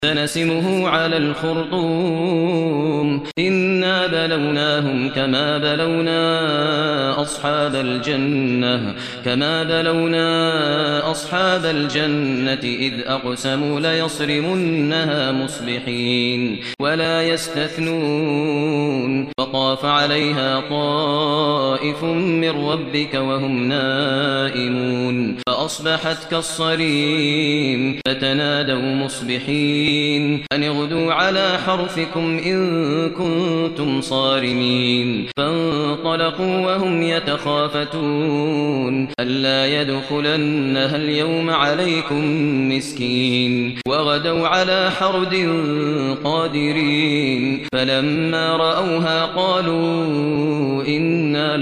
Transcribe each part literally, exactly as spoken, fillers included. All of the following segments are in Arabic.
سنسمه على الخرطوم إنا بلوناهم كما بلونا أصحاب الجنة كما بلونا أصحاب الجنة إذ أقسموا ليصرمنها مصبحين ولا يستثنون فطاف عليها طائف من ربك وهم نائمون فأصبحت كالصريم فتنادوا مصبحين أن اغدوا على حرثكم إن كنتم صارمين فانطلقوا وهم يتخافتون ألا يدخلنها اليوم عليكم مسكين وغدوا على حرد قادرين فلما رأوها قالوا إنا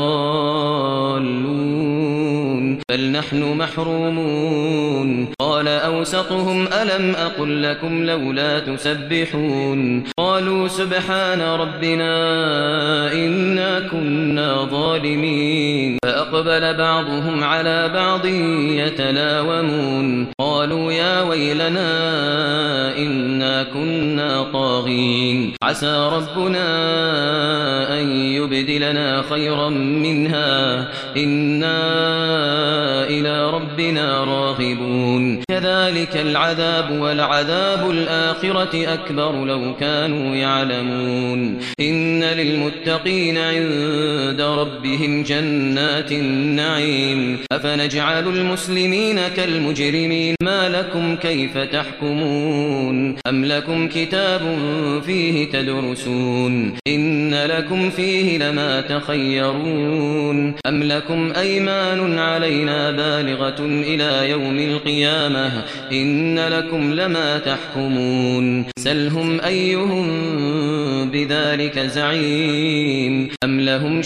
لضالون بل نحن محرومون قال أوسطهم ألم أقل لكم لولا تسبحون قالوا سبحان ربنا إنا كنا ظالمين فأقبل بعضهم على بعض يتلاومون قالوا يا ويلنا إنا كنا طاغين عسى ربنا أن يبدلنا خيرا منها إنا إلى ربنا راغبون كذلك العذاب والعذاب الآخرة أكبر لو كانوا يعلمون إن للمتقين عند ربهم جنات النعيم أفنجعل المسلمين كالمجرمين ما لكم كيف تحكمون أم لكم كتاب فيه تدرسون إن لكم فيه لما تخيرون أم لكم أيمان علينا بالغة إلى يوم القيامة إن لكم لما تحكمون سلهم أيهم بذلك زعيم أم لهم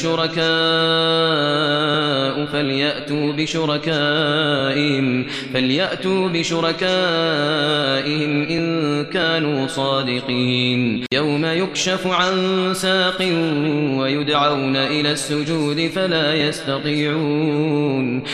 شركاء فليأتوا بشركائهم فليأتوا بشركائهم إن كانوا صادقين يوم يكشف عن ساق ويدعون إلى السجود فلا يستطيعون